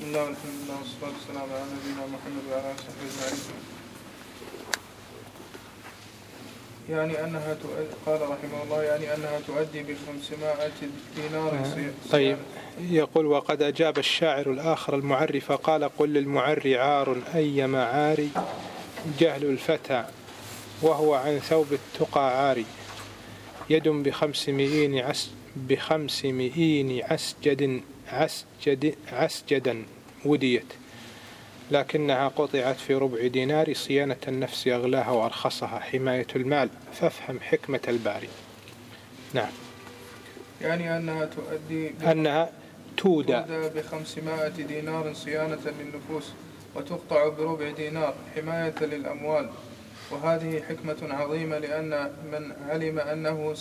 بسم الله والحمد لله والصلاة والسلام على نبينا محمد وعلى آله وصحبه أجمعين. يعني أنها قال رحمه الله يعني أنها تؤدي ب500 دينار. طيب، يقول: وقد أجاب الشاعر الآخر المعري فقال: قل للمعري عار أيما عاري، جهل الفتى وهو عن ثوب التقى عاري، يد ب500 عسجدا وديت، لكنها قطعت في ربع دينار، صيانة النفس أغلاها وأرخصها، حماية المال فافهم حكمة الباري. نعم، يعني أنها تودى ب500 دينار صيانة للنفوس، وتقطع بربع دينار حماية للأموال، وهذه حكمة عظيمة، لأن من علم أنه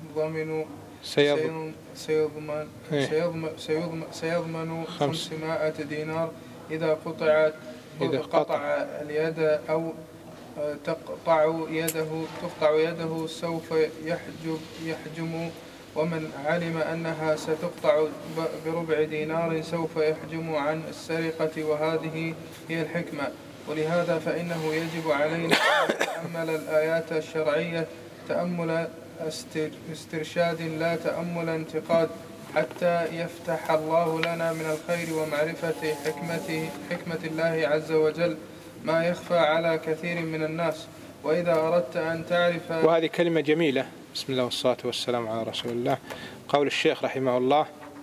سيضمن 500 دينار إذا قطع اليد أو تقطع يده سوف يحجم، ومن علم أنها ستقطع بربع دينار سوف يحجم عن السرقة، وهذه هي الحكمة. ولهذا فإنه يجب علينا أن نتأمل الآيات الشرعية تأمل استرشاد لا تأمل انتقاد، حتى يفتح الله لنا من الخير ومعرفة حكمة الله عز وجل ما يخفى على كثير من الناس. وإذا أردت أن تعرف، وهذه كلمة جميلة، بسم الله والصلاة والسلام على رسول الله. قول الشيخ رحمه الله: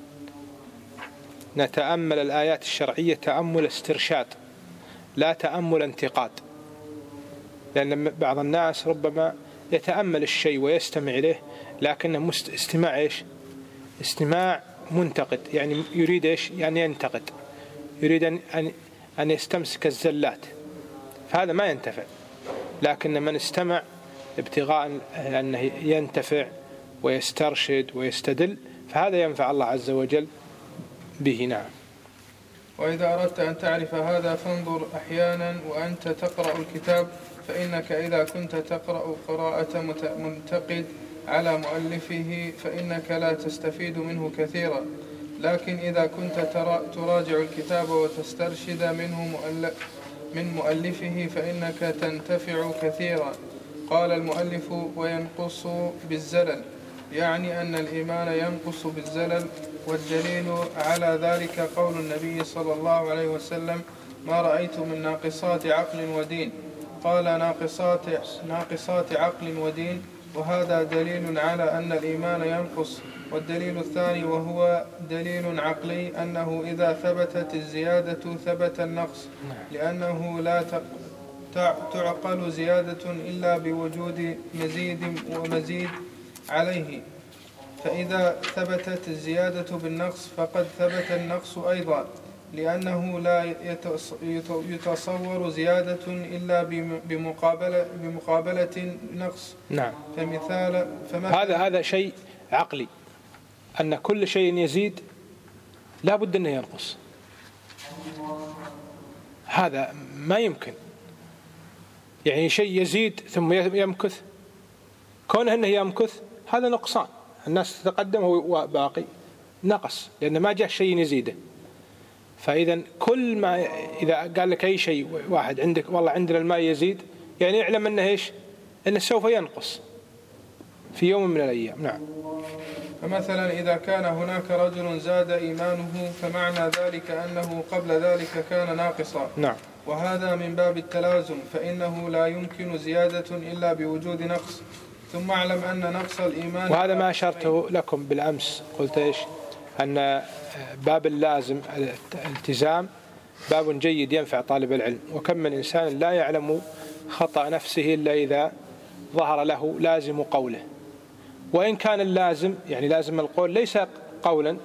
نتأمل الآيات الشرعية تأمل استرشاد لا تأمل انتقاد، لأن بعض الناس ربما يتأمل الشيء ويستمع إليه، لكنه استماع إيش؟ استماع منتقد، يعني يريد إيش؟ يعني ينتقد، يريد أن يستمسك الزلات، فهذا ما ينتفع. لكن من استمع ابتغاء أنه ينتفع ويسترشد ويستدل، فهذا ينفع الله عز وجل به. نعم. وإذا أردت أن تعرف هذا فانظر أحيانا وأنت تقرأ الكتاب، فإنك إذا كنت تقرأ قراءة منتقد على مؤلفه فإنك لا تستفيد منه كثيرا، لكن إذا كنت تراجع الكتاب وتسترشد من مؤلفه فإنك تنتفع كثيرا. قال المؤلف: وينقص بالزلل، يعني أن الإيمان ينقص بالزلل، والدليل على ذلك قول النبي صلى الله عليه وسلم: ما رأيت من ناقصات عقل ودين. قال: ناقصات عقل ودين، وهذا دليل على أن الإيمان ينقص. والدليل الثاني وهو دليل عقلي، أنه إذا ثبتت الزيادة ثبت النقص، لأنه لا تعقل زيادة إلا بوجود مزيد ومزيد عليه، فإذا ثبتت الزيادة بالنقص فقد ثبت النقص أيضا، لأنه لا يتصور زيادة إلا بمقابلة نقص. نعم. هذا شيء عقلي، أن كل شيء يزيد لا بد أنه ينقص، هذا ما يمكن. يعني شيء يزيد ثم يمكث، كونه أنه يمكث هذا نقصان، الناس تتقدم وهو باقي نقص، لأن ما جاء شيء يزيده. فإذا كل ما إذا قال لك أي شيء واحد عندك والله عندنا الماء يزيد، يعني اعلم أنه إيش؟ أنه سوف ينقص في يوم من الأيام. نعم. فمثلا إذا كان هناك رجل زاد إيمانه فمعنى ذلك أنه قبل ذلك كان ناقصا. نعم. وهذا من باب التلازم، فإنه لا يمكن زيادة إلا بوجود نقص. ثم اعلم أن نقص الإيمان، وهذا ما أشرته لكم بالأمس، قلت إيش؟ أن باب اللازم الالتزام باب جيد ينفع طالب العلم، وكم من إنسان لا يعلم خطأ نفسه إلا إذا ظهر له لازم قوله، وإن كان اللازم يعني لازم القول ليس قولا،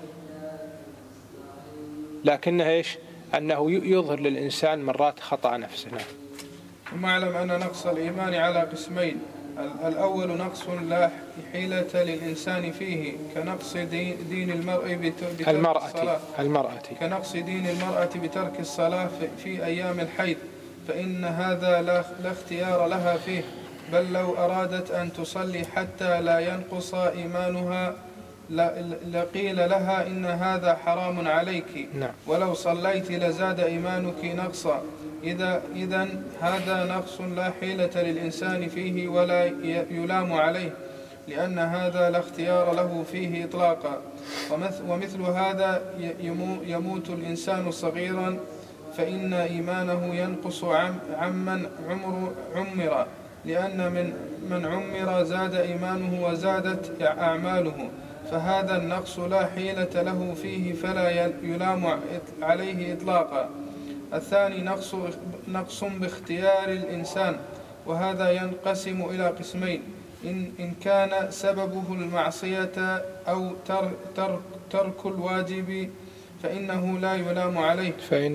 لكنه إيش؟ أنه يظهر للإنسان مرات خطأ نفسه. ثم اعلم أن نقص الإيمان على قسمين: الأول نقص لا حيلة للإنسان فيه، كنقص دين المرء بترك الصلاة، كنقص دين المرأة بترك الصلاة في أيام الحيض، فإن هذا لا اختيار لها فيه، بل لو أرادت أن تصلي حتى لا ينقص إيمانها لقيل لها إن هذا حرام عليك، نعم. ولو صليت لزاد إيمانك نقصا. إذن هذا نقص لا حيلة للإنسان فيه ولا يلام عليه، لأن هذا لا اختيار له فيه إطلاقا. ومثل هذا يموت الإنسان صغيرا فإن إيمانه ينقص عمن عمر، لأن من عمر زاد إيمانه وزادت أعماله، فهذا النقص لا حيلة له فيه فلا يلام عليه إطلاقا. الثاني نقص باختيار الإنسان، وهذا ينقسم إلى قسمين: إن كان سببه المعصية أو ترك الواجب فإنه لا يلام عليه،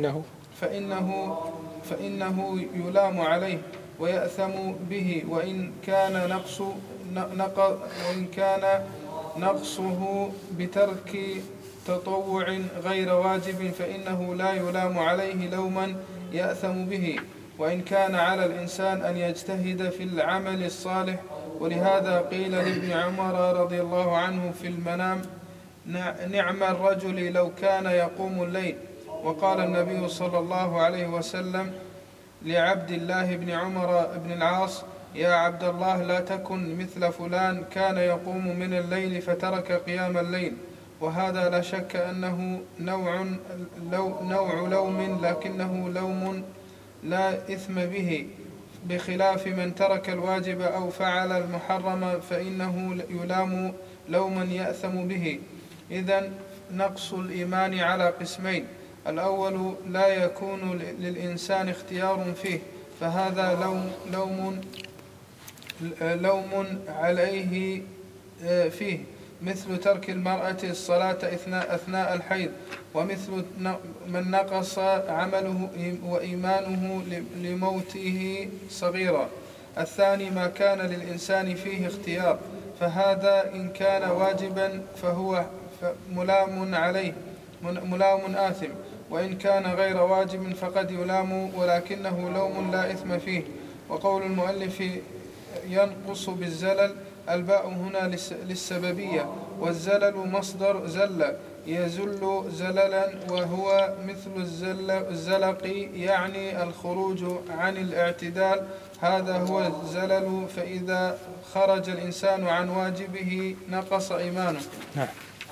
فإنه يلام عليه ويأثم به. وإن كان نقصه بترك تطوع غير واجب فإنه لا يلام عليه لوما يأثم به. وإن كان على الإنسان أن يجتهد في العمل الصالح، ولهذا قيل لابن عمر رضي الله عنه في المنام: نعم الرجل لو كان يقوم الليل. وقال النبي صلى الله عليه وسلم لعبد الله بن عمر بن العاص: يا عبد الله لا تكن مثل فلان كان يقوم من الليل فترك قيام الليل. وهذا لا شك أنه نوع لوم، لكنه لوم لا إثم به، بخلاف من ترك الواجب أو فعل المحرم فإنه يلام لوما يأثم به. إذن نقص الإيمان على قسمين: الأول لا يكون للإنسان اختيار فيه، فهذا لوم عليه فيه، مثل ترك المرأة الصلاة أثناء الحيض، ومثل من نقص عمله وإيمانه لموته صغيرا. الثاني ما كان للإنسان فيه اختيار، فهذا إن كان واجبا فهو ملام عليه ملام آثم، وإن كان غير واجب فقد يلام ولكنه لوم لا إثم فيه. وقول المؤلف ينقص بالزلل، الباء هنا للسببية، والزلل مصدر زل يزل زللا، وهو مثل الزلق، يعني الخروج عن الاعتدال، هذا هو الزلل. فإذا خرج الإنسان عن واجبه نقص إيمانه. نعم.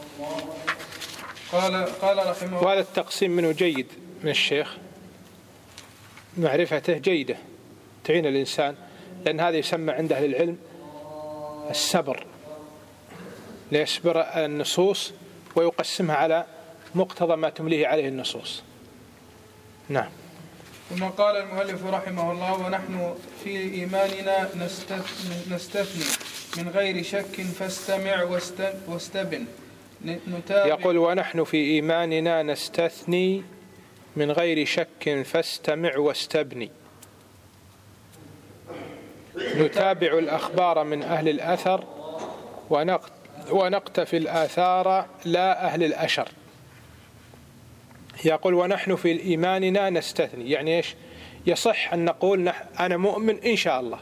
قال رحمه الله: وهذا التقسيم منه جيد من الشيخ، معرفته جيدة تعين الإنسان، لأن هذا يسمى عند أهل العلم السبر، ليصبر النصوص ويقسمها على مقتضى ما تمليه عليه النصوص. نعم. ثم قال المؤلف رحمه الله: ونحن في إيماننا نستثني من غير شك فاستمع واستبن. يقول: ونحن في إيماننا نستثني من غير شك فاستمع واستبني. نتابع الأخبار من أهل الأثر ونقتفي الآثار لا أهل الأشر. يقول: ونحن في إيماننا نستثني، يعني إيش؟ يصح أن نقول أنا مؤمن إن شاء الله.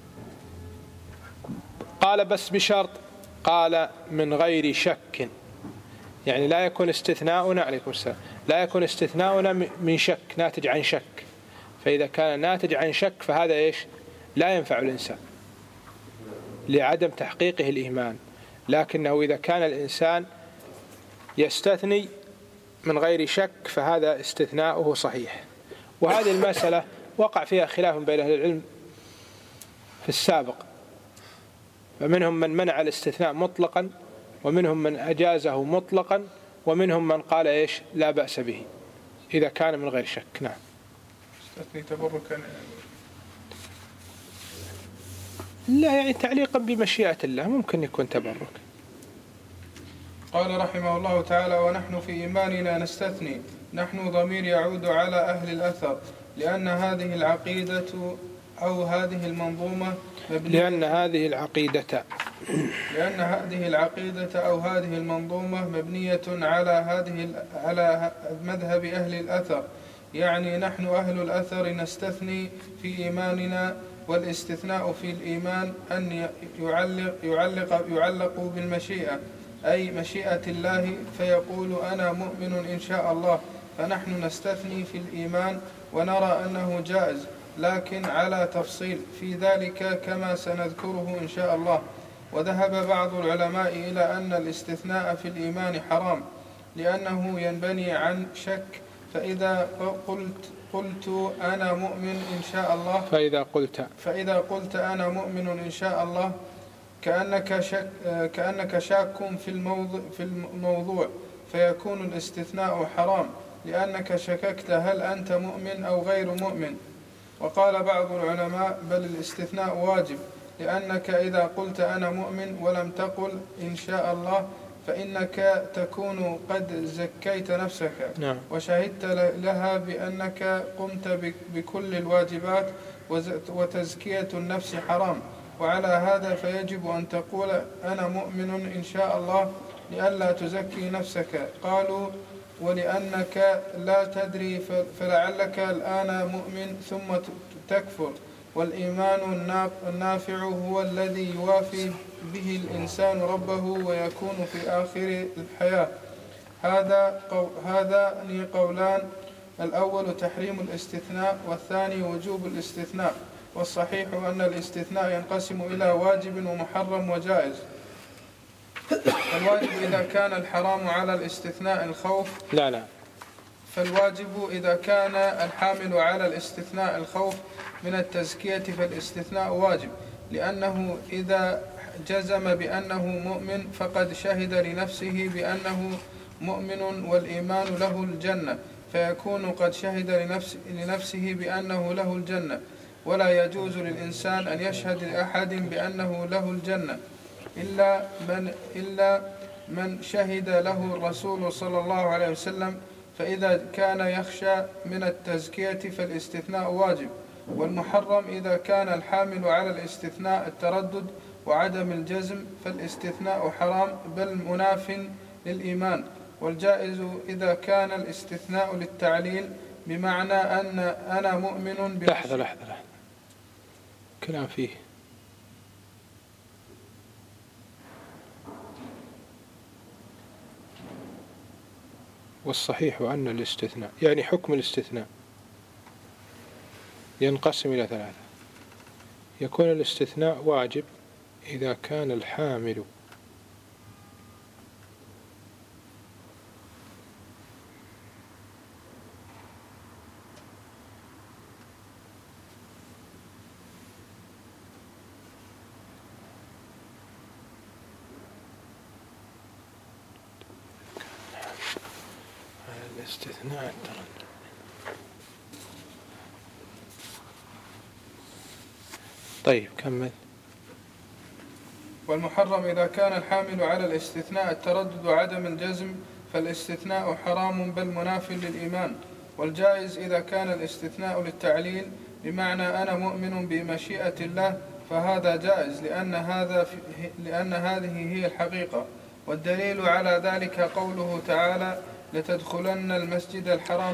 قال: بس بشرط. قال: من غير شك، يعني لا يكون استثناؤنا، عليكم السلام، لا يكون استثناؤنا من شك ناتج عن شك، فإذا كان ناتج عن شك فهذا إيش؟ لا ينفع الإنسان لعدم تحقيقه الإيمان. لكنه إذا كان الإنسان يستثني من غير شك فهذا استثناؤه صحيح. وهذه المسألة وقع فيها خلاف بين أهل العلم في السابق، فمنهم من منع الاستثناء مطلقا، ومنهم من أجازه مطلقا، ومنهم من قال إيش؟ لا بأس به إذا كان من غير شك. نعم. استثني تبركا، لا يعني تعليقا بمشيئة الله، ممكن يكون تبرك. قال رحمه الله تعالى: ونحن في إيماننا نستثني. نحن ضمير يعود على أهل الأثر، لأن هذه العقيدة أو هذه المنظومة لأن هذه العقيدة أو هذه المنظومة مبنية على مذهب أهل الأثر، يعني نحن أهل الأثر نستثني في إيماننا. والاستثناء في الإيمان أن يعلق بالمشيئة، أي مشيئة الله، فيقول أنا مؤمن إن شاء الله، فنحن نستثني في الإيمان ونرى أنه جائز، لكن على تفصيل في ذلك كما سنذكره إن شاء الله. وذهب بعض العلماء إلى أن الاستثناء في الإيمان حرام، لأنه ينبني عن شك. فإذا قلت أنا مؤمن إن شاء الله، فإذا قلت أنا مؤمن إن شاء الله كأنك شاك في الموضوع، فيكون الاستثناء حرام، لأنك شككت هل أنت مؤمن أو غير مؤمن. وقال بعض العلماء بل الاستثناء واجب، لأنك إذا قلت أنا مؤمن ولم تقل إن شاء الله فإنك تكون قد زكيت نفسك وشهدت لها بأنك قمت بكل الواجبات، وتزكية النفس حرام. وعلى هذا فيجب أن تقول أنا مؤمن إن شاء الله لئلا تزكي نفسك. قالوا ولأنك لا تدري فلعلك الآن مؤمن ثم تكفر، والإيمان النافع هو الذي يوافي به الإنسان ربه ويكون في آخر الحياة. هذان قولان، الأول تحريم الاستثناء، والثاني وجوب الاستثناء. والصحيح أن الاستثناء ينقسم إلى واجب ومحرم وجائز. الواجب إذا كان الحرام على الاستثناء الخوف، فالواجب إذا كان الحامل على الاستثناء الخوف من التزكية فالاستثناء واجب، لأنه إذا جزم بأنه مؤمن فقد شهد لنفسه بأنه مؤمن والإيمان له الجنة، فيكون قد شهد لنفسه بأنه له الجنة. ولا يجوز للإنسان أن يشهد لأحد بأنه له الجنة إلا من شهد له الرسول صلى الله عليه وسلم. فإذا كان يخشى من التزكية فالاستثناء واجب. والمحرم إذا كان الحامل على الاستثناء التردد وعدم الجزم فالاستثناء حرام بل مناف للإيمان. والجائز إذا كان الاستثناء للتعليل، بمعنى أن أنا مؤمن لحظة كلام فيه. والصحيح أن الاستثناء يعني حكم الاستثناء ينقسم إلى ثلاثة. يكون الاستثناء واجب إذا كان الحامل الاستثناء التردد. طيب كمل. والمحرم إذا كان الحامل على الاستثناء التردد وعدم الجزم فالاستثناء حرام بل مناف للإيمان. والجائز إذا كان الاستثناء للتعليل، بمعنى أنا مؤمن بمشيئة الله، فهذا جائز لأن هذه هي الحقيقة. والدليل على ذلك قوله تعالى لتدخلن المسجد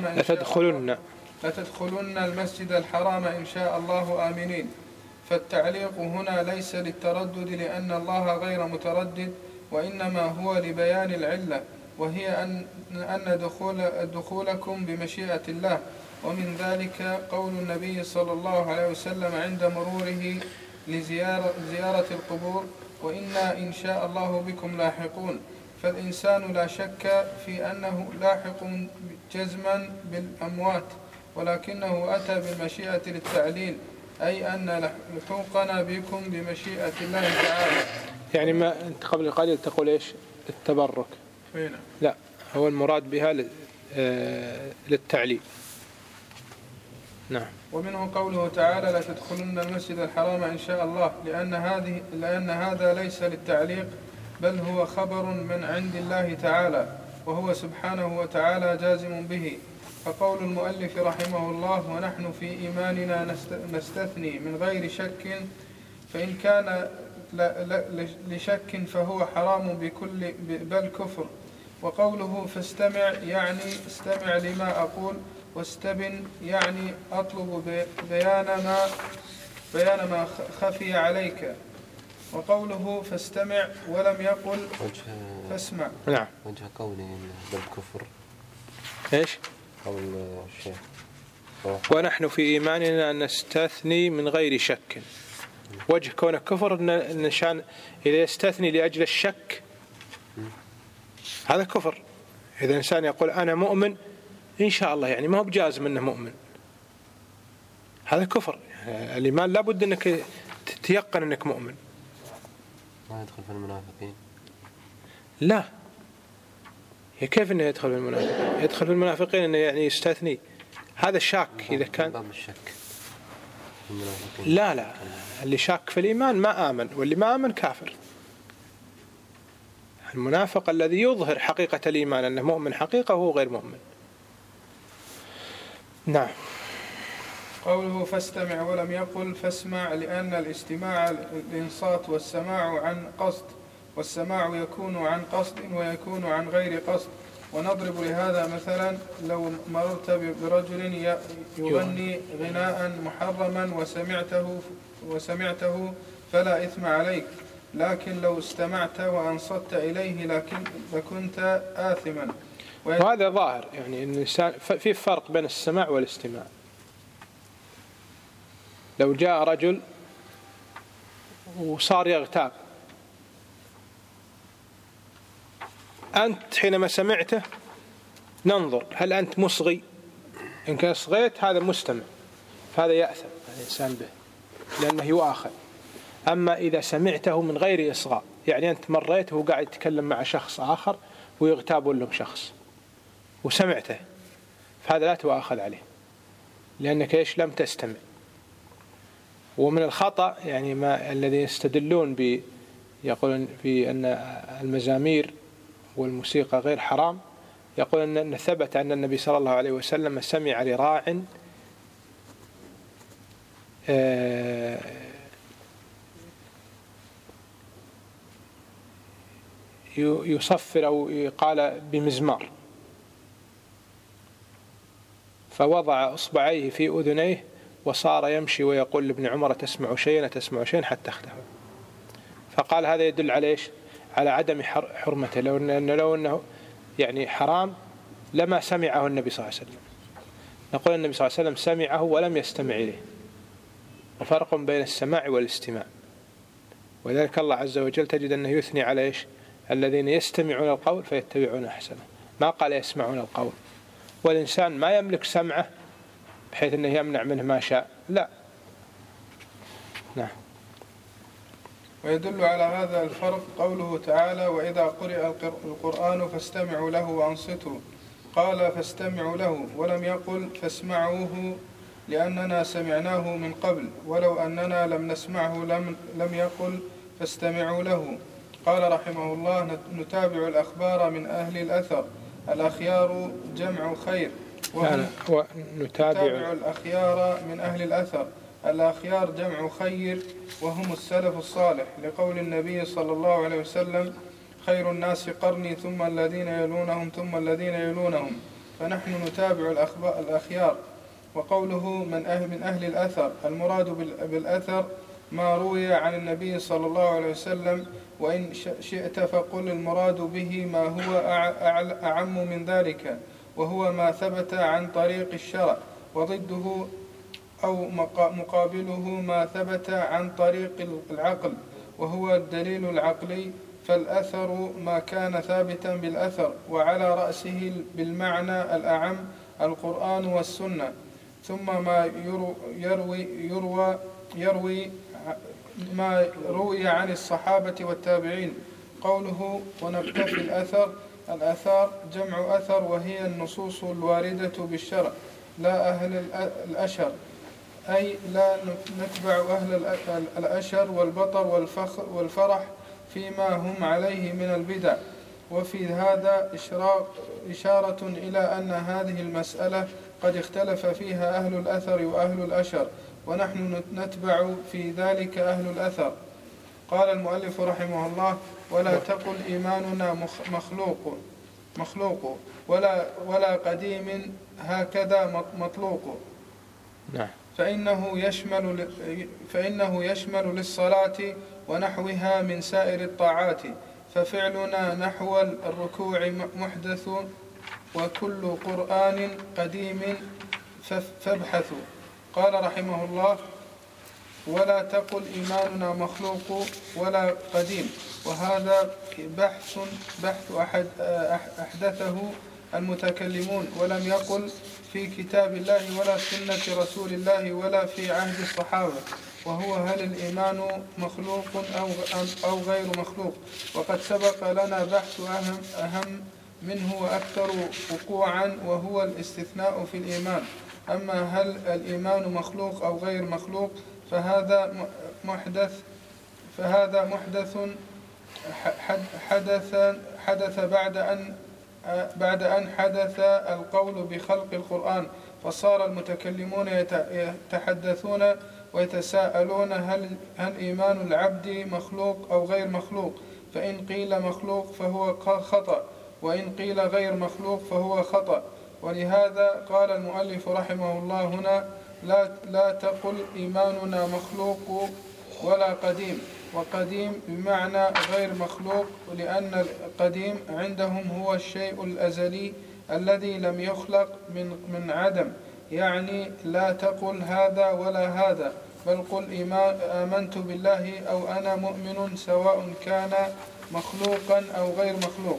الحرام إن شاء الله آمنين. فالتعليق هنا ليس للتردد لأن الله غير متردد، وإنما هو لبيان العلة، وهي أن دخولكم بمشيئة الله. ومن ذلك قول النبي صلى الله عليه وسلم عند مروره لزيارة القبور وإنا إن شاء الله بكم لاحقون. فالإنسان لا شك في أنه لاحق جزما بالأموات، ولكنه أتى بالمشيئة للتعليل، أي أن لحوقنا بكم بمشيئة الله تعالى. يعني ما أنت قبل قليل تقول إيش؟ التبرك. فين؟ لا، هو المراد بها للتعليل. نعم. ومنه قوله تعالى لتدخلن المسجد الحرام إن شاء الله، لأن هذا ليس للتعليق بل هو خبر من عند الله تعالى، وهو سبحانه وتعالى جازم به. فقول المؤلف رحمه الله ونحن في إيماننا نستثني من غير شك، فإن كان لشك فهو حرام بل كفر. وقوله فاستمع يعني استمع لما أقول، واستبن يعني أطلب بيان ما خفي عليك. وقوله فاستمع ولم يقل فاسمع. نعم. وجه قوله بالكفر إيش؟ قول الشيخ ونحن في إيماننا نستثني من غير شك. وجه كون كفر النشان إذا يستثني لأجل الشك هذا كفر. إذا إنسان يقول أنا مؤمن إن شاء الله، يعني ما هو بجازم أنه مؤمن، هذا كفر. يعني الإيمان لابد أنك تيقن أنك مؤمن. ما يدخل في المنافقين؟ لا، كيف أنه يدخل في المنافقين؟ يدخل في المنافقين أنه يعني يستثني، هذا شاك. إذا كان باب الشك لا، اللي شاك في الإيمان ما آمن، واللي ما آمن كافر. المنافق الذي يظهر حقيقة الإيمان أنه مؤمن حقيقة وهو غير مؤمن. نعم. قوله فاستمع ولم يقل فاسمع، لأن الاستماع الإنصات والسماع عن قصد، والسماع يكون عن قصد ويكون عن غير قصد. ونضرب لهذا مثلا: لو مررت برجل يغني غناء محرما وسمعته فلا إثم عليك، لكن لو استمعت وأنصت إليه لكنت آثما. وهذا ظاهر، يعني إن الإنسان في فرق بين السماع والاستماع. لو جاء رجل وصار يغتاب، أنت حينما سمعته ننظر هل أنت مصغي، إن كان صغيت هذا مستمع فهذا يأثم الإنسان به لأنه يؤاخذ. أما إذا سمعته من غير إصغاء، يعني أنت مريت وهو قاعد يتكلم مع شخص آخر ويغتاب لهم شخص وسمعته، فهذا لا تؤاخذ عليه لأنك إيش لم تستمع. ومن الخطأ يعني ما الذي يستدلون يقولون في أن المزامير والموسيقى غير حرام، يقول أن ثبت أن النبي صلى الله عليه وسلم سمع لراع يصفر أو قال بمزمار، فوضع إصبعيه في أذنيه وصار يمشي ويقول لابن عمر تسمع شيئا تسمع شيئا حتى اختفى. فقال هذا يدل على إيش؟ على عدم حرمته، لو أنه يعني حرام لما سمعه النبي صلى الله عليه وسلم. نقول النبي صلى الله عليه وسلم سمعه ولم يستمع إليه، وفرق بين السماع والاستماع. ولذلك الله عز وجل تجد أنه يثني على إيش؟ الذين يستمعون القول فيتبعون أحسنه، ما قال يسمعون القول. والإنسان ما يملك سمعه بحيث أنه يمنع منه ما شاء، لا. نعم. ويدل على هذا الفرق قوله تعالى: وإذا قرئ القرآن فاستمعوا له وأنصتوا. قال فاستمعوا له ولم يقل فاسمعوه، لأننا سمعناه من قبل، ولو أننا لم نسمعه لم يقل فاستمعوا له. قال رحمه الله: نتابع الأخبار من أهل الأثر. الأخيار جمع خير، نتابع الأخيار من أهل الأثر. الأخيار جمع خير وهم السلف الصالح، لقول النبي صلى الله عليه وسلم: خير الناس قرني ثم الذين يلونهم ثم الذين يلونهم. فنحن نتابع الأخيار. وقوله من أهل الأثر، المراد بالأثر ما روي عن النبي صلى الله عليه وسلم، وإن شئت فقل المراد به ما هو أعم من ذلك، وهو ما ثبت عن طريق الشرع، وضده أو مقابله ما ثبت عن طريق العقل، وهو الدليل العقلي. فالأثر ما كان ثابتا بالأثر، وعلى رأسه بالمعنى الأعم القرآن والسنة، ثم ما يروي ما روي عن الصحابة والتابعين. قوله ونقتفي الأثر، الأثار جمع أثر، وهي النصوص الواردة بالشرع، لا أهل الأشر، أي لا نتبع أهل الأشر والبطر والفرح فيما هم عليه من البدع. وفي هذا إشارة إلى أن هذه المسألة قد اختلف فيها أهل الأثر وأهل الأشر، ونحن نتبع في ذلك أهل الأثر. قال المؤلف رحمه الله: ولا تقل إيماننا مخلوق ولا قديم هكذا مطلوق. نعم. فإنه يشمل للصلاة ونحوها من سائر الطاعات، ففعلنا نحو الركوع محدث، وكل قرآن قديم فابحثوا. قال رحمه الله: ولا تقل إيماننا مخلوق ولا قديم، وهذا بحث أحدثه المتكلمون، ولم يقل في كتاب الله ولا سنة رسول الله ولا في عهد الصحابة، وهو هل الإيمان مخلوق أو غير مخلوق. وقد سبق لنا بحث أهم منه وأكثر وقوعا، وهو الاستثناء في الإيمان. أما هل الإيمان مخلوق أو غير مخلوق فهذا محدث حدث بعد أن حدث القول بخلق القرآن، فصار المتكلمون يتحدثون ويتساءلون هل إيمان العبد مخلوق أو غير مخلوق، فإن قيل مخلوق فهو خطأ، وإن قيل غير مخلوق فهو خطأ. ولهذا قال المؤلف رحمه الله هنا: لا تقل إيماننا مخلوق ولا قديم. وقديم بمعنى غير مخلوق، لأن القديم عندهم هو الشيء الأزلي الذي لم يخلق من عدم. يعني لا تقل هذا ولا هذا، بل قل آمنت بالله أو أنا مؤمن، سواء كان مخلوقا أو غير مخلوق.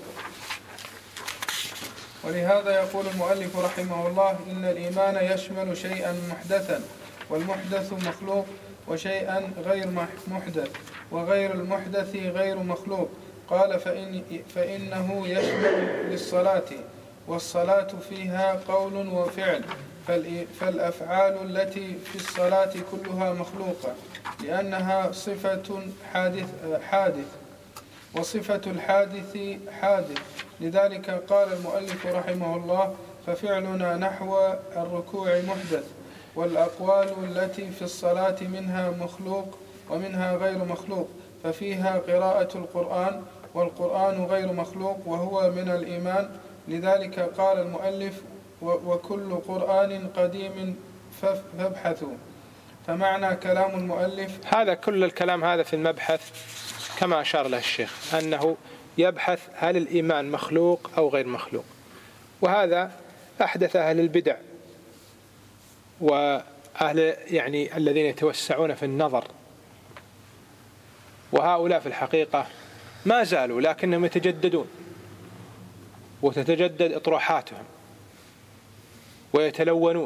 ولهذا يقول المؤلف رحمه الله: إن الإيمان يشمل شيئا محدثا، والمحدث مخلوق، وشيئا غير محدث، وغير المحدث غير مخلوق. قال: فإنه يشمل للصلاة، والصلاة فيها قول وفعل، فالأفعال التي في الصلاة كلها مخلوقة، لأنها صفة حادث، وصفة الحادث حادث. لذلك قال المؤلف رحمه الله: ففعلنا نحو الركوع محدث، والأقوال التي في الصلاة منها مخلوق ومنها غير مخلوق، ففيها قراءة القرآن، والقرآن غير مخلوق وهو من الإيمان. لذلك قال المؤلف: وكل قرآن قديم فابحثوا. فمعنى كلام المؤلف هذا كل الكلام هذا في المبحث كما أشار له الشيخ، أنه يبحث هل الإيمان مخلوق أو غير مخلوق. وهذا أحدث أهل البدع وأهل الذين يتوسعون في النظر، وهؤلاء في الحقيقة ما زالوا لكنهم يتجددون، وتتجدد إطروحاتهم ويتلونون.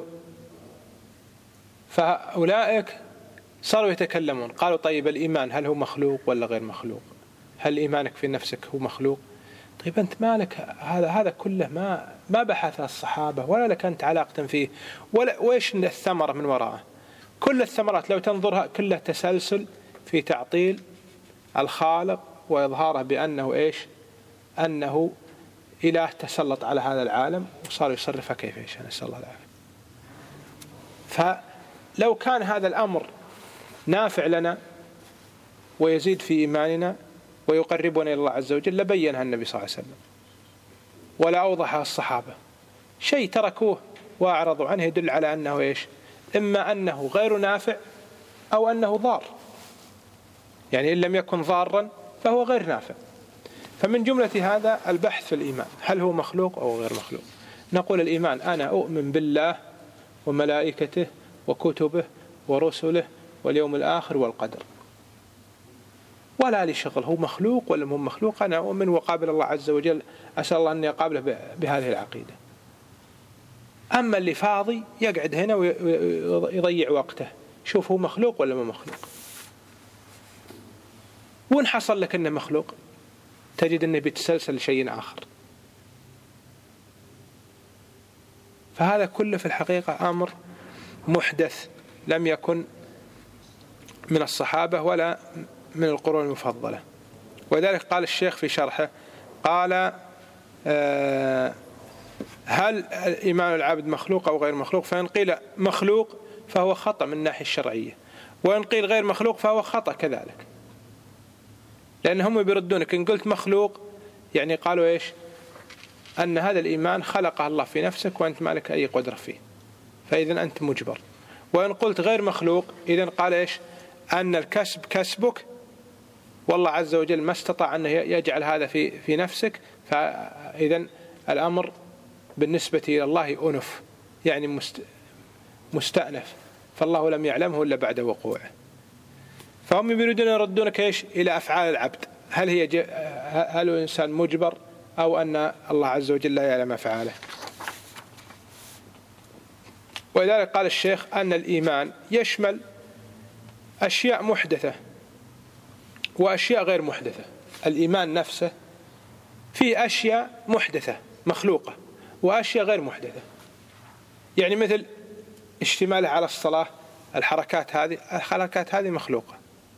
فأولئك صاروا يتكلمون، قالوا: طيب الإيمان هل هو مخلوق ولا غير مخلوق؟ هل إيمانك في نفسك هو مخلوق؟ طيب أنت مالك هذا كله ما بحث الصحابة ولا لك أنت علاقة فيه، وإيش الثمرة من وراءه؟ كل الثمرات لو تنظرها كلها تسلسل في تعطيل الخالق وإظهاره بأنه أنه إله تسلط على هذا العالم وصار يصرفها كيف يشاء، نسأل الله العافية. فلو كان هذا الأمر نافع لنا ويزيد في إيماننا ويقربنا إلى الله عز وجل لبينها النبي صلى الله عليه وسلم، ولا أوضحها الصحابة. شيء تركوه وأعرضوا عنه يدل على أنه إما أنه غير نافع أو أنه ضار، يعني إن لم يكن ضارا فهو غير نافع. فمن جملة هذا البحث في الإيمان، هل هو مخلوق أو غير مخلوق؟ نقول الإيمان: أنا أؤمن بالله وملائكته وكتبه ورسله واليوم الآخر والقدر، ولا لي شغل هو مخلوق ولا مو مخلوق. أنا أؤمن وقابل الله عز وجل، أسأل الله أن يقابله بهذه العقيدة. أما اللي فاضي يقعد هنا ويضيع وقته، شوف هو مخلوق ولا مو مخلوق. وإن حصل لك أنه مخلوق تجد أنه بيتسلسل لشيء آخر. فهذا كله في الحقيقة أمر محدث لم يكن من الصحابة ولا من القرون المفضلة. ولذلك قال الشيخ في شرحه، قال: هل إيمان العبد مخلوق أو غير مخلوق؟ فإن قيل مخلوق فهو خطأ من الناحية الشرعية، وإن قيل غير مخلوق فهو خطأ كذلك، لأنهم بيردونك إن قلت مخلوق يعني قالوا أن هذا الإيمان خلقه الله في نفسك وأنت ما لك أي قدرة فيه، فإذن أنت مجبر. وإن قلت غير مخلوق إذن قال أن الكسب كسبك والله عز وجل ما استطاع أن يجعل هذا في نفسك، فإذا الأمر بالنسبة إلى الله أنف، يعني مستأنف، فالله لم يعلمه إلا بعد وقوعه. فهم يريدون يردونك إيش؟ إلى أفعال العبد، هل هو إنسان مجبر أو أن الله عز وجل لا يعلم أفعاله. ولذلك قال الشيخ أن الإيمان يشمل أشياء محدثة وأشياء غير محدثة. الإيمان نفسه فيه أشياء محدثة مخلوقة وأشياء غير محدثة، يعني مثل اشتماله على الصلاة، الحركات هذه مخلوقة،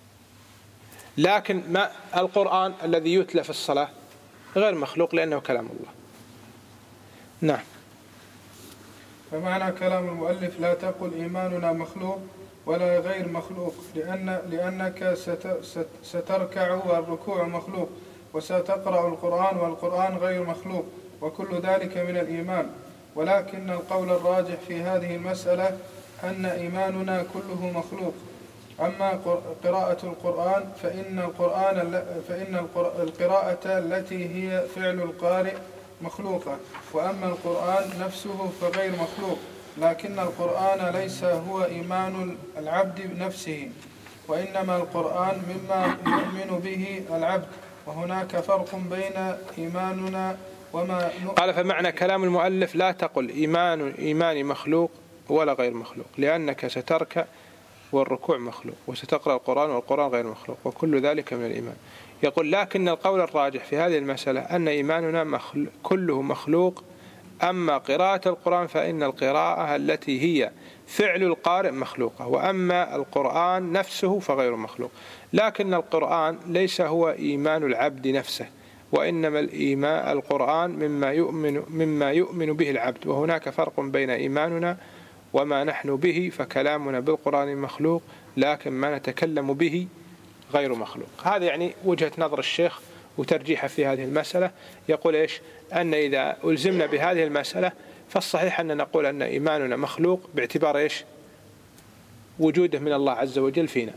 لكن ما القرآن الذي يتلى في الصلاة غير مخلوق لأنه كلام الله. نعم. فمعنى كلام المؤلف لا تقل إيماننا مخلوق ولا غير مخلوق، لأنك ستركع والركوع مخلوق، وستقرأ القرآن والقرآن غير مخلوق، وكل ذلك من الإيمان. ولكن القول الراجح في هذه المسألة أن إيماننا كله مخلوق. أما قراءة القرآن فإن القراءة التي هي فعل القارئ مخلوقة، وأما القرآن نفسه فغير مخلوق، لكن القرآن ليس هو إيمان العبد بنفسه، وإنما القرآن مما يؤمن به العبد، وهناك فرق بين إيماننا وما قال. فمعنى كلام المؤلف لا تقل إيماني مخلوق ولا غير مخلوق، لأنك ستركع والركوع مخلوق، وستقرأ القرآن والقرآن غير مخلوق، وكل ذلك من الإيمان. يقول لكن القول الراجح في هذه المسألة أن إيماننا كله مخلوق. أما قراءة القرآن فإن القراءة التي هي فعل القارئ مخلوقة، وأما القرآن نفسه فغير مخلوق، لكن القرآن ليس هو إيمان العبد نفسه، وإنما القرآن مما يؤمن به العبد، وهناك فرق بين إيماننا وما نحن به، فكلامنا بالقرآن مخلوق لكن ما نتكلم به غير مخلوق. هذا يعني وجهة نظر الشيخ وترجيحه في هذه المسألة. يقول إيش؟ أن إذا ألزمنا بهذه المسألة فالصحيح أن نقول أن إيماننا مخلوق باعتبار إيش؟ وجوده من الله عز وجل فينا.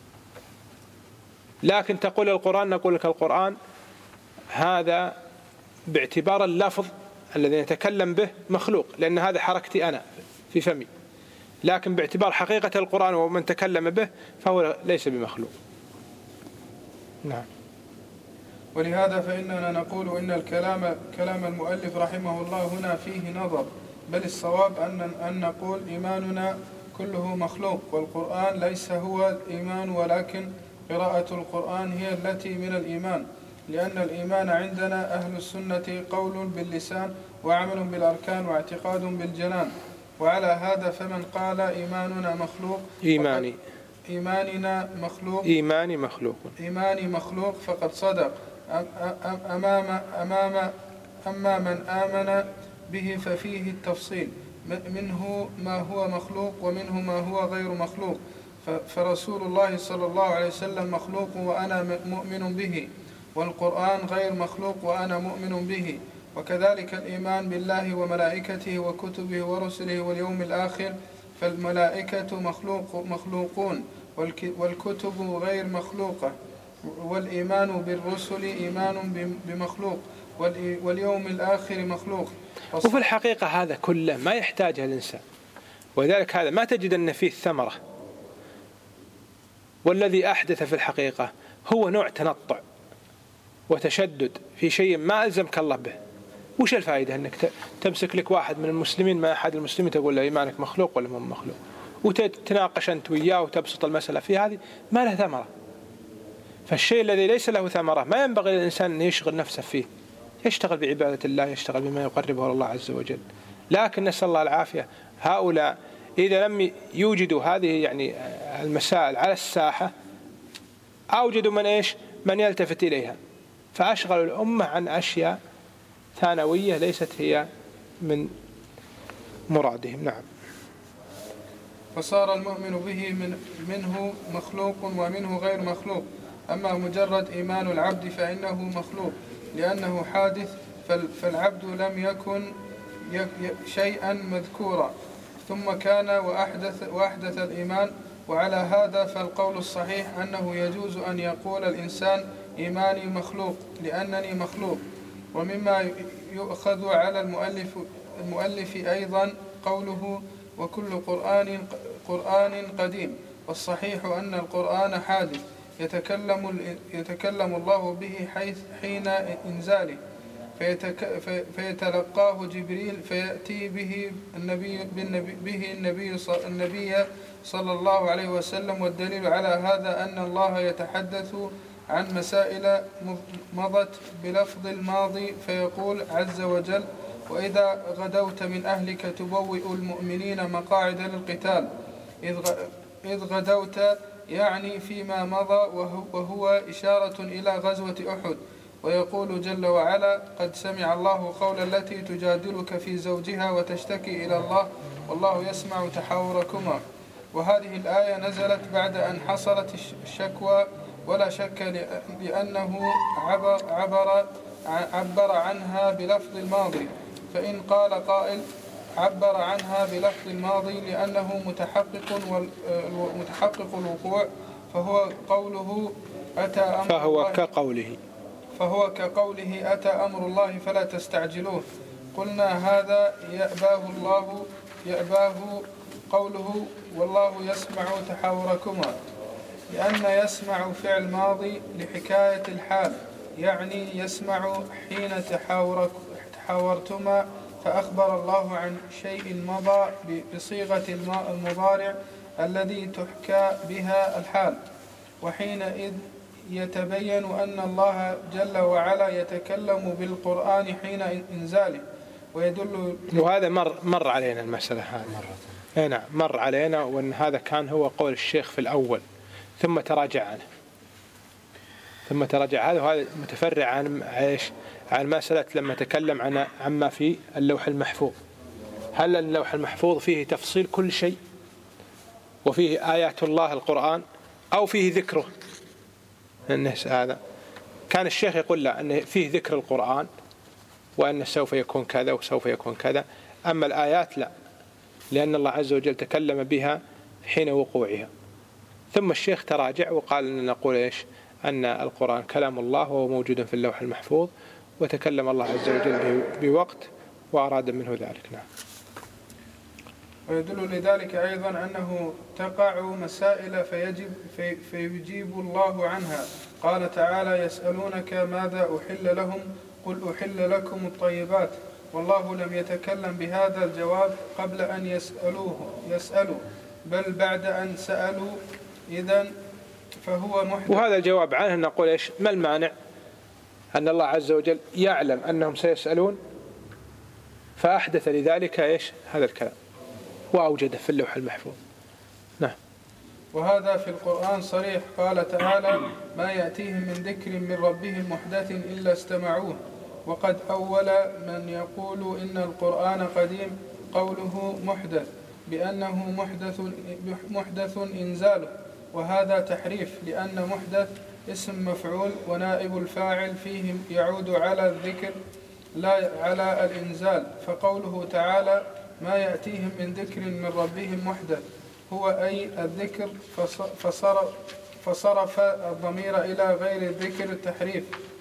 لكن تقول القرآن، نقول لك القرآن هذا باعتبار اللفظ الذي نتكلم به مخلوق، لأن هذا حركتي أنا في فمي، لكن باعتبار حقيقة القرآن ومن تكلم به فهو ليس بمخلوق. نعم. ولهذا فإننا نقول إن كلام المؤلف رحمه الله هنا فيه نظر، بل الصواب أن نقول إيماننا كله مخلوق، والقرآن ليس هو الإيمان، ولكن قراءة القرآن هي التي من الإيمان، لأن الإيمان عندنا أهل السنة قول باللسان وعمل بالأركان واعتقاد بالجنان. وعلى هذا فمن قال إيماننا مخلوق إيماني مخلوق فقد صدق. أما من آمن به ففيه التفصيل، منه ما هو مخلوق ومنه ما هو غير مخلوق. فرسول الله صلى الله عليه وسلم مخلوق وأنا مؤمن به، والقرآن غير مخلوق وأنا مؤمن به، وكذلك الإيمان بالله وملائكته وكتبه ورسله واليوم الآخر، فالملائكة مخلوقون والكتب غير مخلوقة، والإيمان بالرسل إيمان بمخلوق، واليوم الآخر مخلوق. وفي الحقيقة هذا كله ما يحتاجه الإنسان، ولذلك هذا ما تجد أن فيه ثمرة. والذي أحدث في الحقيقة هو نوع تنطع وتشدد في شيء ما ألزمك الله به. وش الفائدة أنك تمسك لك واحد من المسلمين ما أحد المسلمين تقول له إيمانك مخلوق ولا مو مخلوق، وتتناقش أنت وياه وتبسط المسألة في هذه ما له ثمرة. فالشيء الذي ليس له ثمرة ما ينبغي للإنسان أن يشغل نفسه فيه، يشتغل بعبادة الله، يشتغل بما يقربه الله عز وجل. لكن نسأل الله العافية، هؤلاء إذا لم يوجدوا هذه يعني المسائل على الساحة أوجدوا من يلتفت إليها، فأشغلوا الأمة عن أشياء ثانوية ليست هي من مرادهم. نعم. فصار المؤمن به منه مخلوق ومنه غير مخلوق. أما مجرد إيمان العبد فإنه مخلوق لأنه حادث، فالعبد لم يكن شيئا مذكورا ثم كان وأحدث الإيمان، وعلى هذا فالقول الصحيح أنه يجوز أن يقول الإنسان إيماني مخلوق لأنني مخلوق. ومما يؤخذ على المؤلف أيضا قوله وكل قرآن قديم، والصحيح أن القرآن حادث يتكلم الله به حين إنزاله، فيتلقاه جبريل فيأتي به النبي صلى الله عليه وسلم. والدليل على هذا أن الله يتحدث عن مسائل مضت بلفظ الماضي فيقول عز وجل وإذا غدوت من أهلك تبوئ المؤمنين مقاعد للقتال. إذ غدوت يعني فيما مضى، وهو إشارة إلى غزوة أحد. ويقول جل وعلا قد سمع الله قول التي تجادلك في زوجها وتشتكي إلى الله والله يسمع تحاوركما. وهذه الآية نزلت بعد أن حصلت الشكوى ولا شك لأنه عبر عنها بلفظ الماضي. فإن قال قائل عبر عنها بلفظ الماضي لأنه متحقق الوقوع فهو كقوله أتى أمر الله فلا تستعجلوه. قلنا هذا يأباه قوله والله يسمع تحاوركما، لأن يسمع فعل ماضي لحكاية الحال، يعني يسمع حين تحاورتما، فأخبر الله عن شيء مضى بصيغة المضارع الذي تحكى بها الحال. وحينئذ يتبين أن الله جل وعلا يتكلم بالقرآن حين إنزاله، ويدل. وهذا مر علينا المسألة هذه مرة. نعم مر علينا، وأن هذا كان هو قول الشيخ في الأول ثم تراجع عنه. هذا وهذا متفرع عن مسألة لما تكلم عما في اللوح المحفوظ. هل اللوح المحفوظ فيه تفصيل كل شيء وفيه آيات الله القرآن أو فيه ذكره؟ هذا كان الشيخ يقول لا، أن فيه ذكر القرآن وأن سوف يكون كذا وسوف يكون كذا، أما الآيات لا، لأن الله عز وجل تكلم بها حين وقوعها. ثم الشيخ تراجع وقال أن نقول أن القرآن كلام الله وهو موجود في اللوح المحفوظ، وتكلم الله عز وجل بوقت وأراد منه ذلك. نعم. ويدل لذلك أيضا أنه تقع مسائل فيجيب الله عنها. قال تعالى يسألونك ماذا أحل لهم قل أحل لكم الطيبات، والله لم يتكلم بهذا الجواب قبل أن يسألوا بل بعد أن سألوا، إذن فهو محدث. وهذا الجواب عنه نقول ما المانع أن الله عز وجل يعلم أنهم سيسألون فأحدث لذلك هذا الكلام وأوجده في اللوح المحفوظ. نعم. وهذا في القرآن صريح. قال تعالى ما يأتيهم من ذكر من ربهم محدث إلا استمعوه. وقد أول من يقول إن القرآن قديم قوله محدث بأنه محدث إنزاله، وهذا تحريف، لأن محدث اسم مفعول ونائب الفاعل فيه يعود على الذكر لا على الإنزال. فقوله تعالى ما يأتيهم من ذكر من ربهم محدث هو أي الذكر، فصرف الضمير إلى غير الذكر التحريف،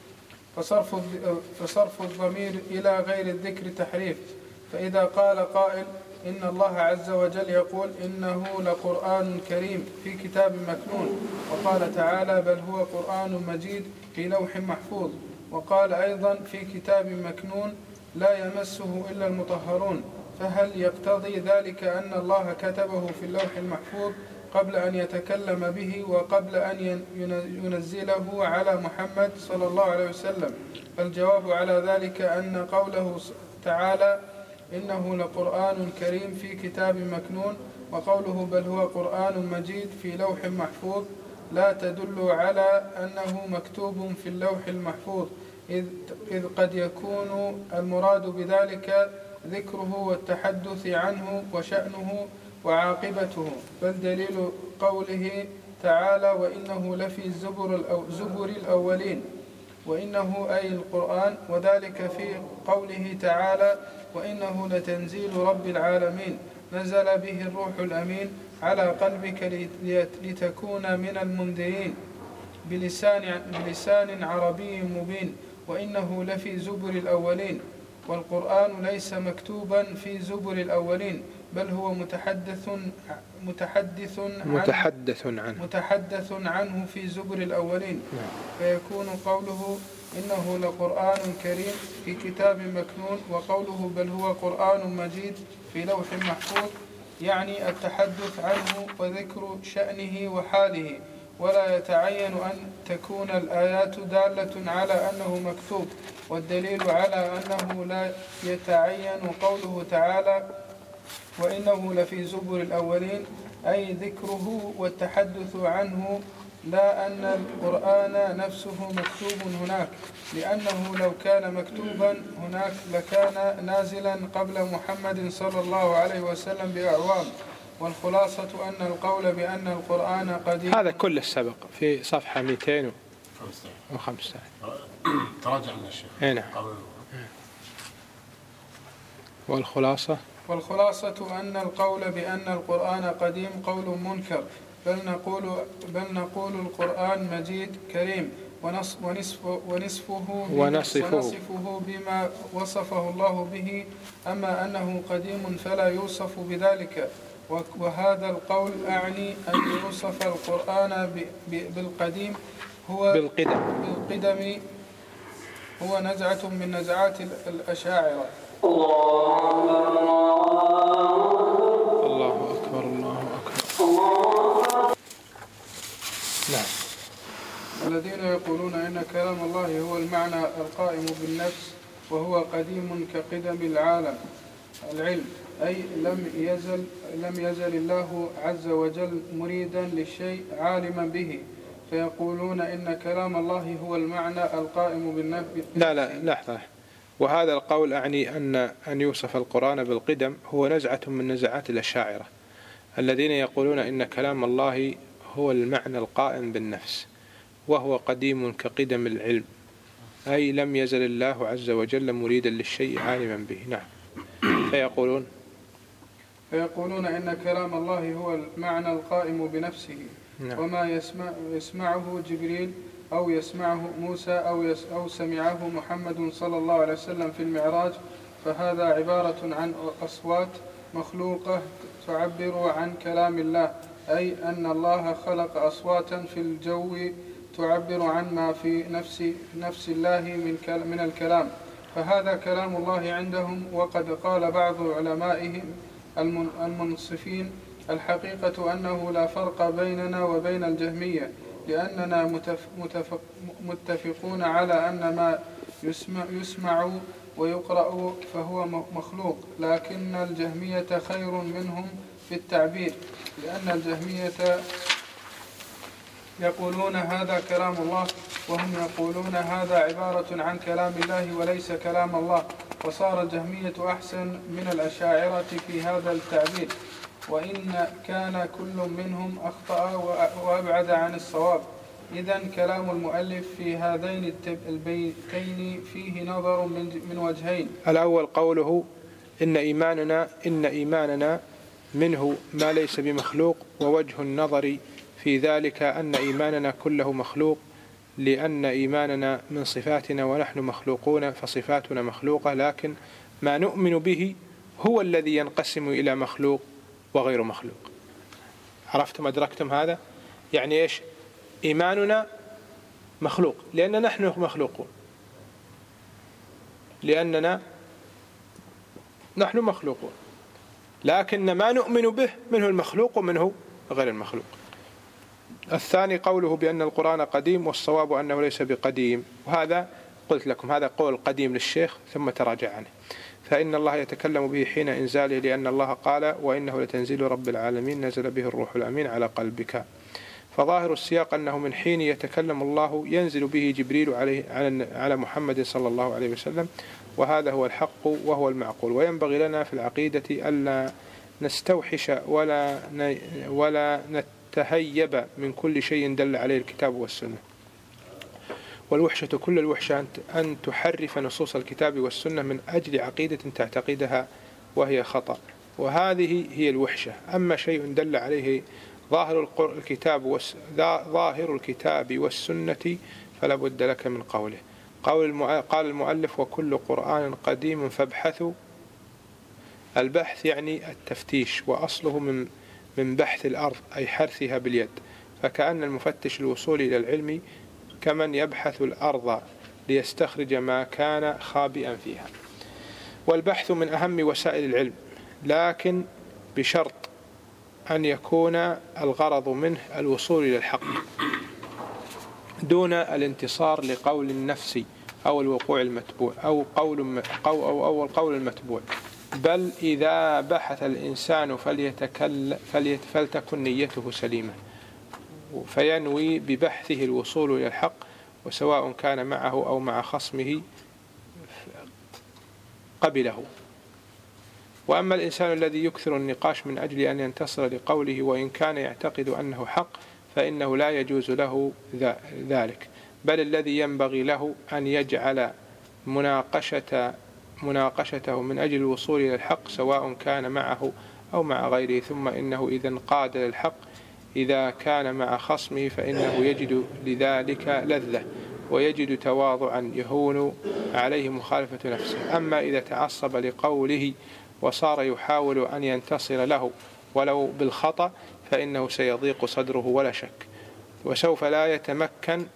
فصرف الضمير إلى غير الذكر تحريف. فإذا قال قائل إن الله عز وجل يقول إنه لقرآن كريم في كتاب مكنون، وقال تعالى بل هو قرآن مجيد في لوح محفوظ، وقال أيضا في كتاب مكنون لا يمسه إلا المطهرون، فهل يقتضي ذلك أن الله كتبه في اللوح المحفوظ قبل أن يتكلم به وقبل أن ينزله على محمد صلى الله عليه وسلم؟ فالجواب على ذلك أن قوله تعالى إنه لقرآن كريم في كتاب مكنون وقوله بل هو قرآن مجيد في لوح محفوظ لا تدل على أنه مكتوب في اللوح المحفوظ، إذ قد يكون المراد بذلك ذكره والتحدث عنه وشأنه وعاقبته، بل دليل قوله تعالى وإنه لفي زبر الأولين، وإنه أي القرآن، وذلك في قوله تعالى وإنه لتنزيل رب العالمين نزل به الروح الأمين على قلبك لتكون من المنذرين بلسان عربي مبين، وإنه لفي زبر الأولين. والقرآن ليس مكتوبا في زبر الأولين، بل هو متحدث عنه في زبر الأولين. فيكون قوله إنه لقرآن كريم في كتاب مكنون، وقوله بل هو قرآن مجيد في لوح محفوظ، يعني التحدث عنه وذكر شأنه وحاله. ولا يتعين أن تكون الآيات دالة على أنه مكتوب، والدليل على أنه لا يتعين قوله تعالى وإنه لفي زبر الأولين، أي ذكره والتحدث عنه، لا أن القرآن نفسه مكتوب هناك، لأنه لو كان مكتوبا هناك لكان نازلا قبل محمد صلى الله عليه وسلم بأعوام. والخلاصة أن القول بأن القرآن قديم هذا كله سبق في صفحة 205. تراجع لنا الشيخ. نعم. والخلاصة أن القول بأن القرآن قديم قول منكر، بل نقول القرآن مجيد كريم، ونصفه بما وصفه الله به. أما أنه قديم فلا يوصف بذلك. وهذا القول أعني أن يوصف القرآن بالقديم بالقدم هو نزعة من نزعات الأشاعرة. الله أكبر. نعم. الذين يقولون إن كلام الله هو المعنى القائم بالنفس، وهو قديم كقدم العلم، أي لم يزل الله عز وجل مريدا للشيء عالما به، فيقولون إن كلام الله هو المعنى القائم بالنفس. لا لحظة. وهذا القول أعني أن يوصف القرآن بالقدم هو نزعة من نزعات الأشاعرة الذين يقولون إن كلام الله هو المعنى القائم بالنفس، وهو قديم كقدم العلم، أي لم يزل الله عز وجل مريدا للشيء عالما به. نعم. فيقولون إن كلام الله هو المعنى القائم بنفسه. نعم. وما يسمعه جبريل أو يسمعه موسى أو سمعه محمد صلى الله عليه وسلم في المعراج، فهذا عبارة عن أصوات مخلوقة تعبر عن كلام الله، أي أن الله خلق أصواتا في الجو تعبر عن ما في نفس الله من الكلام، فهذا كلام الله عندهم. وقد قال بعض علمائهم المنصفين الحقيقة أنه لا فرق بيننا وبين الجهمية، لأننا متفقون على أن ما يسمع ويقرأ فهو مخلوق، لكن الجهمية خير منهم في التعبير، لأن الجهمية يقولون هذا كلام الله، وهم يقولون هذا عبارة عن كلام الله وليس كلام الله، وصار الجهمية أحسن من الأشاعرة في هذا التعبير، وإن كان كل منهم أخطأ وأبعد عن الصواب. إذن كلام المؤلف في هذين البيتين فيه نظر من وجهين. الأول قوله إن إيماننا منه ما ليس بمخلوق، ووجه النظر في ذلك أن إيماننا كله مخلوق، لأن إيماننا من صفاتنا ونحن مخلوقون، فصفاتنا مخلوقة، لكن ما نؤمن به هو الذي ينقسم إلى مخلوق وغير مخلوق. عرفتم أدركتم هذا؟ يعني إيش؟ إيماننا مخلوق لأننا نحن مخلوقون، لأننا نحن مخلوقون، لكن ما نؤمن به منه المخلوق ومنه غير المخلوق. الثاني قوله بأن القرآن قديم، والصواب أنه ليس بقديم، وهذا قلت لكم هذا قول قديم للشيخ ثم تراجع عنه. فإن الله يتكلم به حين إنزاله، لأن الله قال وإنه لتنزيل رب العالمين نزل به الروح الأمين على قلبك. فظاهر السياق أنه من حين يتكلم الله ينزل به جبريل على محمد صلى الله عليه وسلم، وهذا هو الحق وهو المعقول. وينبغي لنا في العقيدة ألا نستوحش ولا نتهيب من كل شيء دل عليه الكتاب والسنة. والوحشة كل الوحشة أن تحرف نصوص الكتاب والسنة من أجل عقيدة تعتقدها وهي خطأ، وهذه هي الوحشة. أما شيء دل عليه ظاهر الكتاب والسنة فلا بد لك من قوله. قال المؤلف: وكل قرآن قديم فابحثوا. البحث يعني التفتيش، وأصله من بحث الأرض أي حرثها باليد، فكأن المفتش الوصول إلى العلم كمن يبحث الأرض ليستخرج ما كان خابئا فيها. والبحث من أهم وسائل العلم، لكن بشرط أن يكون الغرض منه الوصول إلى الحق دون الانتصار لقول النفس أو الوقوع المتبوع أو القول المتبوع. بل إذا بحث الإنسان فلتكن نيته سليمة، فينوي ببحثه الوصول إلى الحق، وسواء كان معه أو مع خصمه قبله. وأما الإنسان الذي يكثر النقاش من أجل أن ينتصر لقوله وإن كان يعتقد أنه حق فإنه لا يجوز له ذلك، بل الذي ينبغي له أن يجعل مناقشته من أجل الوصول إلى الحق سواء كان معه أو مع غيره. ثم إنه إذا انقاد للحق إذا كان مع خصمه فإنه يجد لذلك لذة ويجد تواضعا يهون عليه مخالفة نفسه. أما إذا تعصب لقوله وصار يحاول أن ينتصر له ولو بالخطأ فإنه سيضيق صدره ولا شك، وسوف لا يتمكن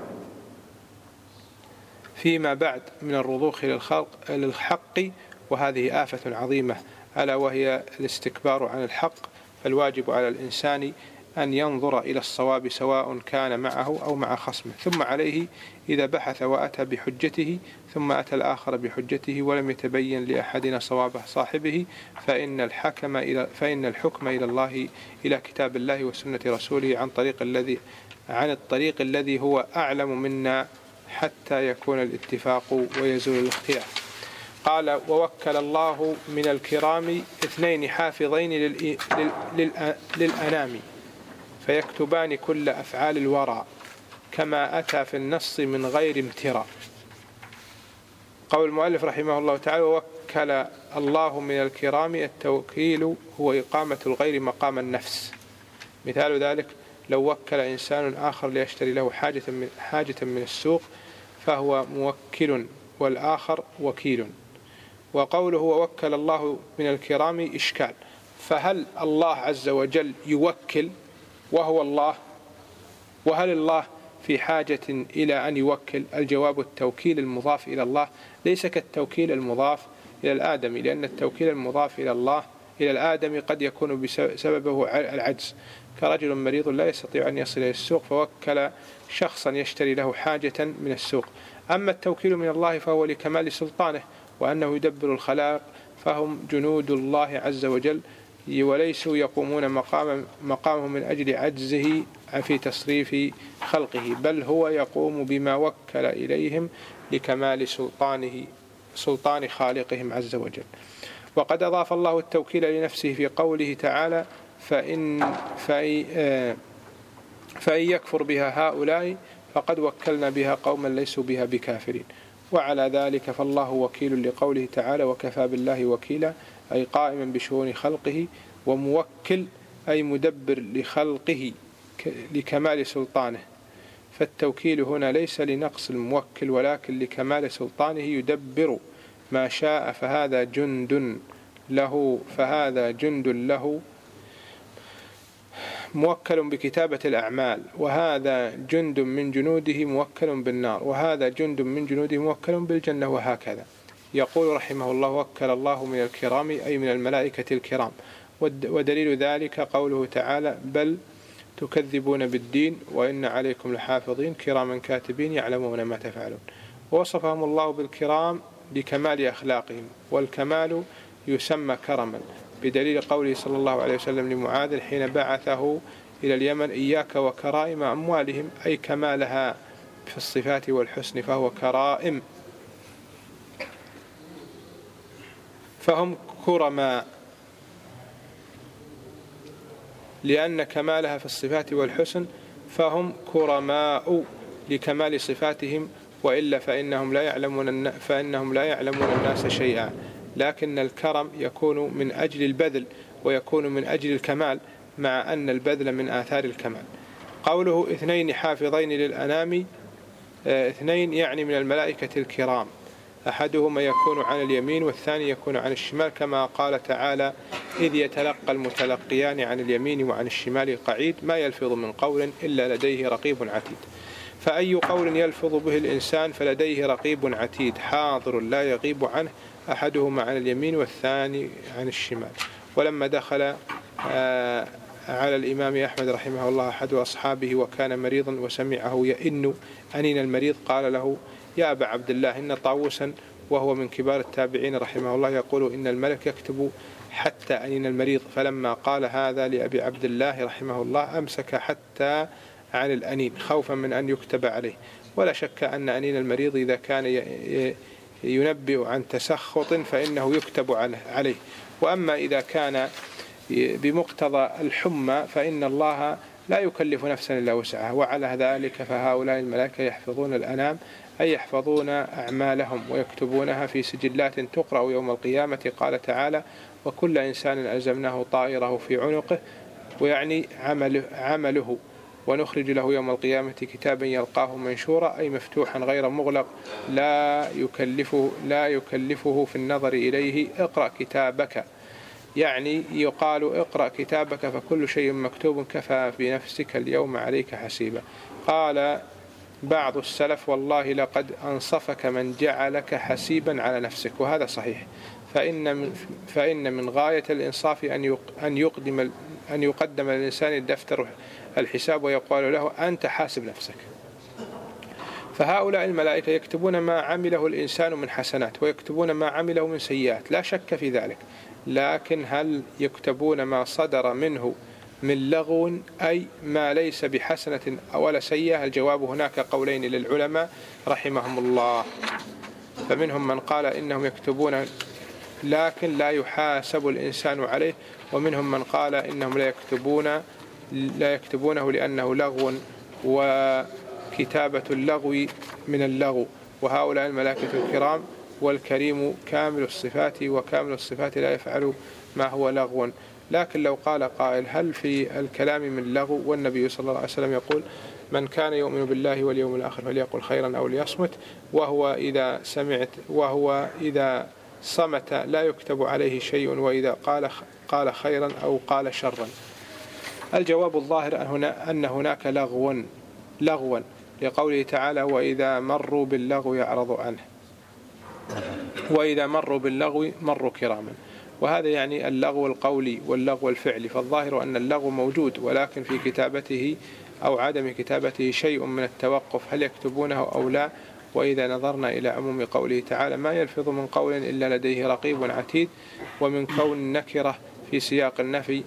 فيما بعد من الرضوخ للحق، وهذه آفة عظيمة ألا وهي الاستكبار عن الحق. فالواجب على الإنسان أن ينظر إلى الصواب سواء كان معه أو مع خصمه، ثم عليه إذا بحث وأتى بحجته ثم أتى الآخر بحجته ولم يتبين لأحدنا صواب صاحبه فإن الحكم إلى الله، إلى كتاب الله وسنة رسوله عن الطريق الذي هو أعلم منا حتى يكون الاتفاق ويزول الاختلاف. قال: ووكل الله من الكرام 2 حافظين للأنام فيكتبان كل أفعال الورى كما أتى في النص من غير امتراء. قول المؤلف رحمه الله تعالى: ووكل الله من الكرام. التوكيل هو إقامة الغير مقام النفس. مثال ذلك: لو وكل إنسان آخر ليشتري له حاجة من السوق فهو موكل والآخر وكيل. وقوله ووكل الله من الكرام إشكال، فهل الله عز وجل يوكل وهو الله؟ وهل الله في حاجة إلى أن يوكل؟ الجواب: التوكيل المضاف إلى الله ليس كالتوكيل المضاف إلى الآدم، لأن التوكيل المضاف إلى الآدم قد يكون بسببه العجز، كرجل مريض لا يستطيع أن يصل إلى السوق فوكل شخصا يشتري له حاجة من السوق. أما التوكيل من الله فهو لكمال سلطانه وأنه يدبر الخلائق، فهم جنود الله عز وجل وليسوا يقومون مقامه من أجل عجزه في تصريف خلقه، بل هو يقوم بما وكل إليهم لكمال سلطان خالقهم عز وجل. وقد أضاف الله التوكيل لنفسه في قوله تعالى: فإن يكفر بها هؤلاء فقد وكلنا بها قوما ليسوا بها بكافرين. وعلى ذلك فالله وكيل لقوله تعالى: وكفى بالله وكيلا، أي قائما بشؤون خلقه، وموكل أي مدبر لخلقه لكمال سلطانه. فالتوكيل هنا ليس لنقص الموكل ولكن لكمال سلطانه، يدبر ما شاء، فهذا جند له موكل بكتابة الأعمال، وهذا جند من جنوده موكل بالنار، وهذا جند من جنوده موكل بالجنة، وهكذا. يقول رحمه الله: وكل الله من الكرام أي من الملائكة الكرام. ودليل ذلك قوله تعالى: بل تكذبون بالدين وإن عليكم لحافظين كراما كاتبين يعلمون ما تفعلون. ووصفهم الله بالكرام لكمال أخلاقهم، والكمال يسمى كرما، بدليل قوله صلى الله عليه وسلم لمعاذ حين بعثه إلى اليمن: إياك وكرائم أموالهم، أي كمالها في الصفات والحسن، فهو كرائم، فهم كرماء لأن كمالها في الصفات والحسن، فهم كرماء لكمال صفاتهم، وإلا فإنهم لا يعلمون الناس شيئا، لكن الكرم يكون من أجل البذل ويكون من أجل الكمال، مع أن البذل من آثار الكمال. قوله 2 حافظين للأنام، 2 يعني من الملائكة الكرام، أحدهما يكون عن اليمين والثاني يكون عن الشمال، كما قال تعالى: إذ يتلقى المتلقيان عن اليمين وعن الشمال قعيد ما يلفظ من قول إلا لديه رقيب عتيد. فأي قول يلفظ به الإنسان فلديه رقيب عتيد حاضر لا يغيب عنه، أحدهما عن اليمين والثاني عن الشمال. ولما دخل على الإمام أحمد رحمه الله أحد أصحابه وكان مريضا وسمعه يئن أنين المريض، قال له: يا أبا عبد الله، إن طاووسا وهو من كبار التابعين رحمه الله يقول إن الملك يكتب حتى أنين المريض. فلما قال هذا لأبي عبد الله رحمه الله أمسك حتى عن الأنين خوفا من أن يكتب عليه. ولا شك أن أنين المريض إذا كان ينبئ عن تسخط فإنه يكتب عليه، وأما إذا كان بمقتضى الحمى فإن الله لا يكلف نفسا إلا وسعها. وعلى ذلك فهؤلاء الملائكة يحفظون الأنام، أي يحفظون أعمالهم ويكتبونها في سجلات تقرأ يوم القيامة. قال تعالى: وكل إنسان ألزمناه طائره في عنقه، ويعني عمله، ونخرج له يوم القيامة كتابا يلقاه منشورا، أي مفتوحا غير مغلق لا يكلفه في النظر إليه اقرأ كتابك، يعني يقال اقرأ كتابك فكل شيء مكتوب كفى بنفسك اليوم عليك حسيبا. قال بعض السلف: والله لقد أنصفك من جعلك حسيبا على نفسك. وهذا صحيح، فإن من غاية الإنصاف أن يقدم للإنسان الدفتر الحساب ويقال له: أنت حاسب نفسك. فهؤلاء الملائكة يكتبون ما عمله الإنسان من حسنات ويكتبون ما عمله من سيئات، لا شك في ذلك، لكن هل يكتبون ما صدر منه من لغو أي ما ليس بحسنة ولا سيئة؟ الجواب هناك قولين للعلماء رحمهم الله، فمنهم من قال إنهم يكتبون لكن لا يحاسب الإنسان عليه، ومنهم من قال إنهم لا يكتبونه لأنه لغو، وكتابة اللغو من اللغو. وهؤلاء الملائكة الكرام، والكريم كامل الصفات، وكامل الصفات لا يفعل ما هو لغو. لكن لو قال قائل: هل في الكلام من لغو؟ والنبي صلى الله عليه وسلم يقول: من كان يؤمن بالله واليوم الآخر فليقل خيرا أو ليصمت، وهو إذا صمت لا يكتب عليه شيء، وإذا قال خيرا أو قال شرا. الجواب الظاهر أن هناك لغوا لقوله تعالى: وإذا مروا باللغو يعرض عنه، وإذا مروا باللغو مروا كراما. وهذا يعني اللغو القولي واللغو الفعلي. فالظاهر أن اللغو موجود، ولكن في كتابته أو عدم كتابته شيء من التوقف، هل يكتبونه أو لا. وإذا نظرنا إلى عموم قوله تعالى: ما يلفظ من قول إلا لديه رقيب عتيد، ومن كون النكرة في سياق النفي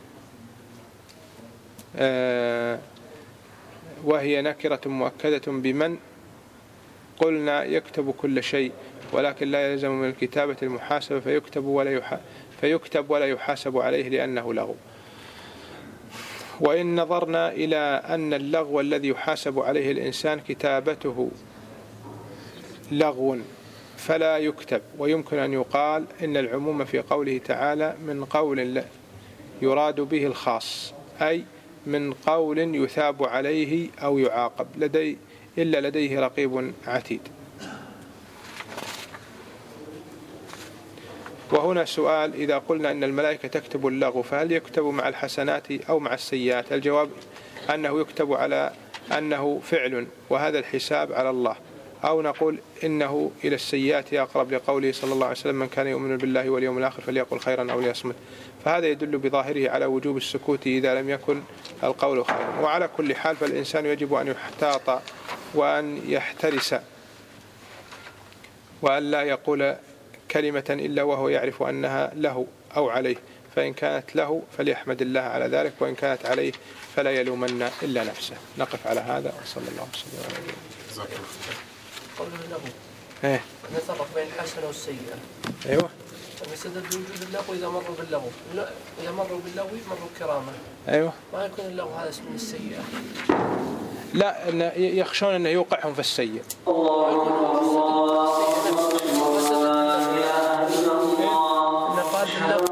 وهي نكرة مؤكدة بمن قلنا يكتب كل شيء، ولكن لا يلزم من الكتابة المحاسبة، فيكتب ولا يحاسب عليه لأنه لغو. وإن نظرنا إلى أن اللغو الذي يحاسب عليه الإنسان كتابته لغو فلا يكتب، ويمكن أن يقال إن العموم في قوله تعالى من قول يراد به الخاص، أي من قول يثاب عليه أو يعاقب إلا لديه رقيب عتيد. وهنا سؤال: إذا قلنا أن الملائكة تكتب اللغو فهل يكتب مع الحسنات أو مع السيئات؟ الجواب أنه يكتب على أنه فعل، وهذا الحساب على الله، أو نقول إنه إلى السيئات أقرب لقوله صلى الله عليه وسلم: من كان يؤمن بالله واليوم الآخر فليقل خيرا أو ليصمت. فهذا يدل بظاهره على وجوب السكوت إذا لم يكن القول خيرا. وعلى كل حال فالإنسان يجب أن يحتاط وأن يحترس، وأن لا يقول كلمة إلا وهو يعرف أنها له أو عليه، فإن كانت له فليحمد الله على ذلك، وإن كانت عليه فلا يلومن إلا نفسه. نقف على هذا، وصلى الله وسلم على نبينا. قوله اللغو نفرق بين الحسنة والسيئة. أيوة. يستدل بوجود اللغو إذا مروا باللغو، إذا مروا باللغو مروا كرامة. أيوة. ما يكون اللغو هذا اسم السيئة. لا، يخشون أنه يوقعهم في السيء.